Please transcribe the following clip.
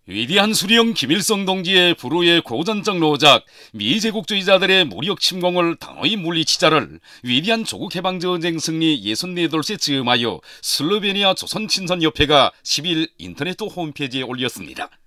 위대한 수령 김일성 동지의 불후의 고전적 노작, 미제국주의자들의 무력 침공을 단호히 물리치자를 위대한 조국해방전쟁 승리 64돌째 즈음하여 슬로베니아 조선친선협회가 10일 인터넷 홈페이지에 올렸습니다.